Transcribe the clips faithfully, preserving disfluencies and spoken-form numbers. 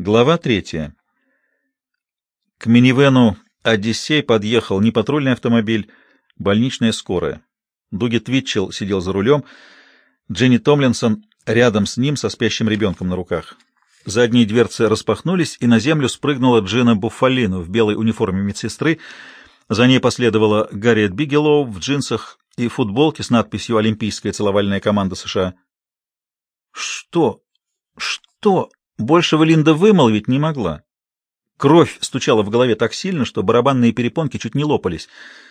Глава третья. К минивену «Одиссей» подъехал не патрульный автомобиль, больничная скорая. Дуги Твитчелл сидел за рулем, Дженни Томлинсон рядом с ним со спящим ребенком на руках. Задние дверцы распахнулись, и на землю спрыгнула Джина Буффалино в белой униформе медсестры. За ней последовала Гарриет Бигелоу в джинсах и футболке с надписью «Олимпийская целовальная команда США». Что? Что? Большего Линда вымолвить не могла. Кровь стучала в голове так сильно, что барабанные перепонки чуть не лопались.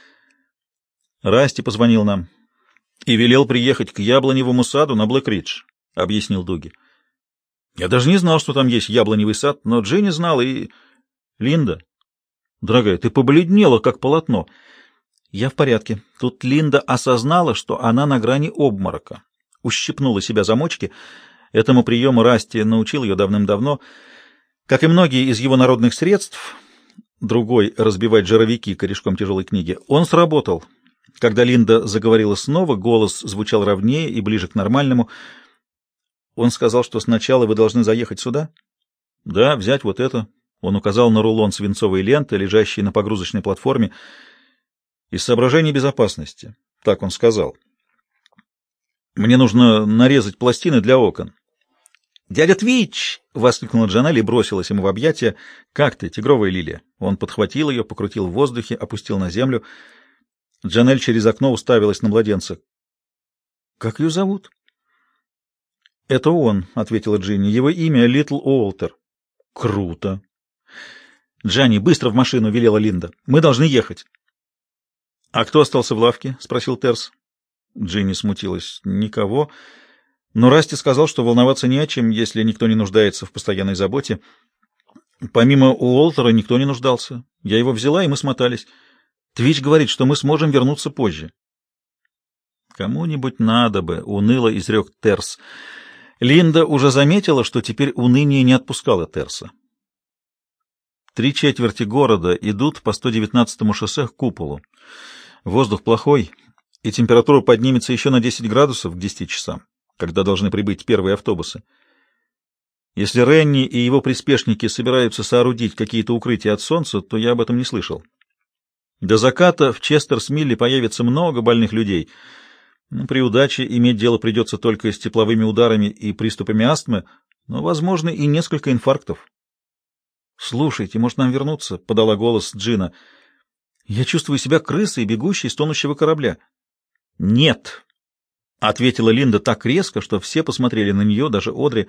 «Расти позвонил нам и велел приехать к яблоневому саду на Блэк-Ридж», — объяснил Дуги. «Я даже не знал, что там есть яблоневый сад, но Дженни знала и... Линда, дорогая, ты побледнела, как полотно». «Я в порядке». Тут Линда осознала, что она на грани обморока. Ущипнула себя за мочки. Этому приему Расти научил ее давным-давно. Как и многие из его народных средств, другой — разбивать жировики корешком тяжелой книги, он сработал. Когда Линда заговорила снова, голос звучал ровнее и ближе к нормальному. Он сказал, что сначала вы должны заехать сюда? Да, взять вот это. Он указал на рулон свинцовой ленты, лежащий на погрузочной платформе. Из соображений безопасности. Так он сказал. Мне нужно нарезать пластины для окон. «Дядя Твич!» — воскликнула Джанелли и бросилась ему в объятия. «Как ты, тигровая лилия?» Он подхватил ее, покрутил в воздухе, опустил на землю. Джанель через окно уставилась на младенца. «Как ее зовут?» «Это он», — ответила Джинни. «Его имя Литл Уолтер». «Круто!» «Джанни, быстро в машину!» — велела Линда. «Мы должны ехать». «А кто остался в лавке?» — спросил Терс. Джинни смутилась. «Никого». Но Расти сказал, что волноваться не о чем, если никто не нуждается в постоянной заботе. Помимо Уолтера никто не нуждался. Я его взяла, и мы смотались. Твич говорит, что мы сможем вернуться позже. «Кому-нибудь надо бы», — уныло изрек Терс. Линда уже заметила, что теперь уныние не отпускало Терса. Три четверти города идут по сто девятнадцатому шоссе к куполу. Воздух плохой, и температура поднимется еще на десять градусов к десяти часам, когда должны прибыть первые автобусы. Если Ренни и его приспешники собираются соорудить какие-то укрытия от солнца, то я об этом не слышал. До заката в Честерс-Милле появится много больных людей. Ну, при удаче иметь дело придется только с тепловыми ударами и приступами астмы, но, возможно, и несколько инфарктов. «Слушайте, может, нам вернуться?» — подала голос Джина. «Я чувствую себя крысой, бегущей с тонущего корабля». «Нет!» — ответила Линда так резко, что все посмотрели на нее, даже Одри.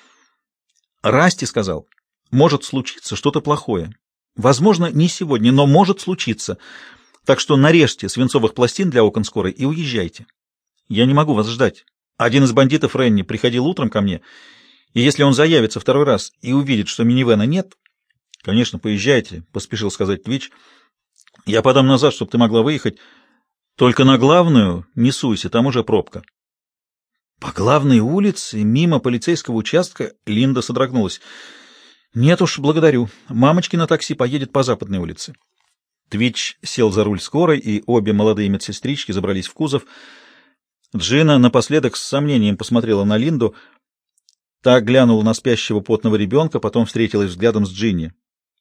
Расти сказал, может случиться что-то плохое. Возможно, не сегодня, но может случиться. Так что нарежьте свинцовых пластин для окон скорой и уезжайте. Я не могу вас ждать. Один из бандитов Ренни приходил утром ко мне, и если он заявится второй раз и увидит, что минивэна нет... — Конечно, поезжайте, — поспешил сказать Твич. — Я подам назад, чтобы ты могла выехать. Только на главную не суйся, там уже пробка. По главной улице, мимо полицейского участка, Линда содрогнулась. Нет уж, благодарю. Мамочки на такси поедет по западной улице. Твич сел за руль скорой, и обе молодые медсестрички забрались в кузов. Джина напоследок с сомнением посмотрела на Линду. Та глянула на спящего потного ребенка, потом встретилась взглядом с Джинни.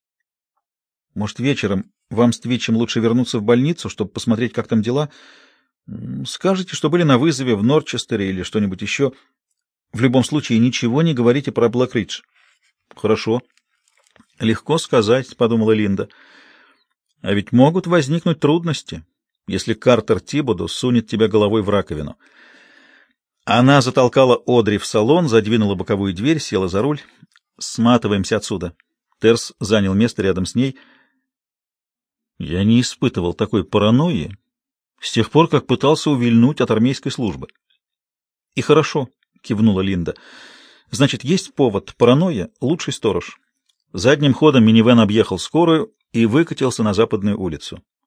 Может, вечером вам с Твичем лучше вернуться в больницу, чтобы посмотреть, как там дела? Скажите, что были на вызове в Норчестере или что-нибудь еще. В любом случае, ничего не говорите про Блэк-Ридж. Хорошо. Легко сказать, — подумала Линда. А ведь могут возникнуть трудности, если Картер Тибоду сунет тебя головой в раковину. Она затолкала Одри в салон, задвинула боковую дверь, села за руль. Сматываемся отсюда. Терс занял место рядом с ней. Я не испытывал такой паранойи с тех пор, как пытался увильнуть от армейской службы. — И хорошо, — кивнула Линда. — Значит, есть повод. Паранойя — лучший сторож. Задним ходом минивэн объехал скорую и выкатился на западную улицу.